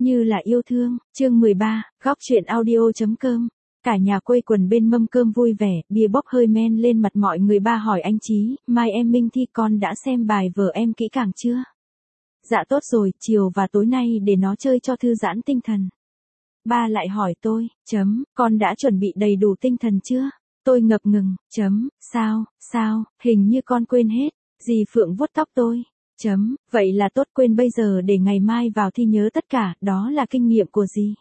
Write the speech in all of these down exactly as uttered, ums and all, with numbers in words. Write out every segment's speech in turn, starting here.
Như là yêu thương, chương mười ba, góc truyện audio.com. Cả nhà quây quần bên mâm cơm vui vẻ, bia bốc hơi men lên mặt mọi người. Ba hỏi anh Chí, mai em Minh thi con đã xem bài vở em kỹ càng chưa? Dạ tốt rồi, chiều và tối nay để nó chơi cho thư giãn tinh thần. Ba lại hỏi tôi, chấm, con đã chuẩn bị đầy đủ tinh thần chưa? Tôi ngập ngừng, chấm, sao, sao, hình như con quên hết. Dì Phượng vuốt tóc tôi. Chấm, vậy là tốt, quên bây giờ để ngày mai vào thi nhớ tất cả, đó là kinh nghiệm của dì.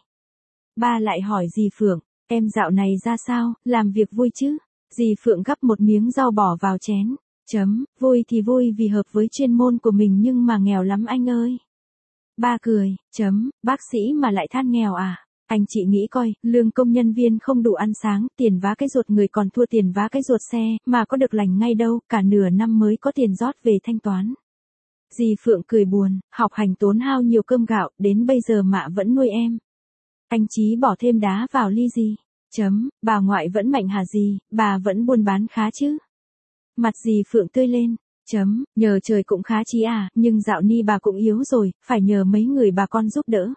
Ba lại hỏi dì Phượng, em dạo này ra sao, làm việc vui chứ? Dì Phượng gắp một miếng rau bỏ vào chén. Chấm, vui thì vui vì hợp với chuyên môn của mình nhưng mà nghèo lắm anh ơi. Ba cười, chấm, bác sĩ mà lại than nghèo à? Anh chị nghĩ coi, lương công nhân viên không đủ ăn sáng, tiền vá cái ruột người còn thua tiền vá cái ruột xe, mà có được lành ngay đâu, cả nửa năm mới có tiền rót về thanh toán. Dì Phượng cười buồn, học hành tốn hao nhiều cơm gạo, đến bây giờ mạ vẫn nuôi em. Anh Chí bỏ thêm đá vào ly gì? Chấm, bà ngoại vẫn mạnh hả dì, bà vẫn buôn bán khá chứ? Mặt dì Phượng tươi lên. Chấm, nhờ trời cũng khá chí à, nhưng dạo ni bà cũng yếu rồi, phải nhờ mấy người bà con giúp đỡ.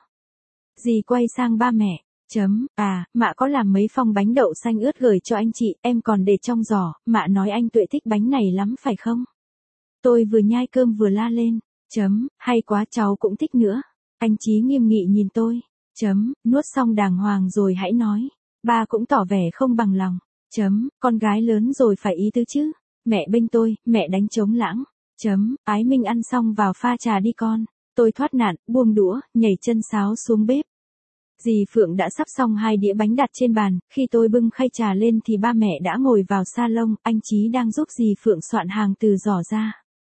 Dì quay sang ba mẹ. Chấm, à, mạ có làm mấy phong bánh đậu xanh ướt gửi cho anh chị, em còn để trong giỏ, mạ nói anh Tuệ thích bánh này lắm phải không? Tôi vừa nhai cơm vừa la lên. Chấm, hay quá, cháu cũng thích nữa. Anh Chí nghiêm nghị nhìn tôi. Chấm, nuốt xong đàng hoàng rồi hãy nói. Ba cũng tỏ vẻ không bằng lòng. Chấm, con gái lớn rồi phải ý tứ chứ. Mẹ bênh tôi, mẹ đánh trống lãng. Chấm, Ái Minh ăn xong vào pha trà đi con. Tôi thoát nạn, buông đũa, nhảy chân sáo xuống bếp. Dì Phượng đã sắp xong hai đĩa bánh đặt trên bàn, khi tôi bưng khay trà lên thì ba mẹ đã ngồi vào salon, anh Chí đang giúp dì Phượng soạn hàng từ giỏ ra.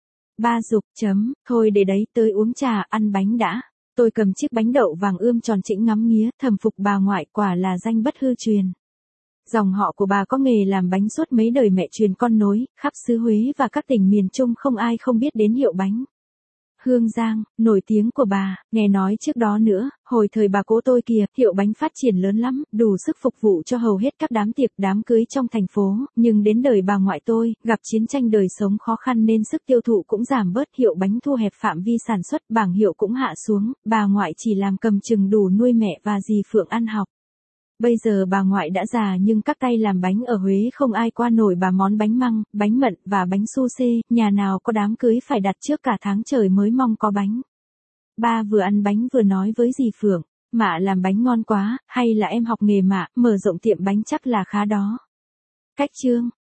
Ba giục, chấm, thôi để đấy, tới uống trà, ăn bánh đã. Tôi cầm chiếc bánh đậu vàng ươm tròn trĩnh ngắm nghía, thầm phục bà ngoại, quả là danh bất hư truyền. Dòng họ của bà có nghề làm bánh suốt mấy đời mẹ truyền con nối, khắp xứ Huế và các tỉnh miền Trung không ai không biết đến hiệu bánh Hương Giang, nổi tiếng của bà. Nghe nói trước đó nữa, hồi thời bà cố tôi kìa, hiệu bánh phát triển lớn lắm, đủ sức phục vụ cho hầu hết các đám tiệc đám cưới trong thành phố, nhưng đến đời bà ngoại tôi, gặp chiến tranh đời sống khó khăn nên sức tiêu thụ cũng giảm bớt, hiệu bánh thu hẹp phạm vi sản xuất, bảng hiệu cũng hạ xuống, bà ngoại chỉ làm cầm chừng đủ nuôi mẹ và dì Phượng ăn học. Bây giờ bà ngoại đã già nhưng các tay làm bánh ở Huế không ai qua nổi bà món bánh măng, bánh mận và bánh su xê, nhà nào có đám cưới phải đặt trước cả tháng trời mới mong có bánh. Ba vừa ăn bánh vừa nói với dì Phượng, mạ làm bánh ngon quá, hay là em học nghề mạ, mở rộng tiệm bánh chắc là khá đó. Cách chương,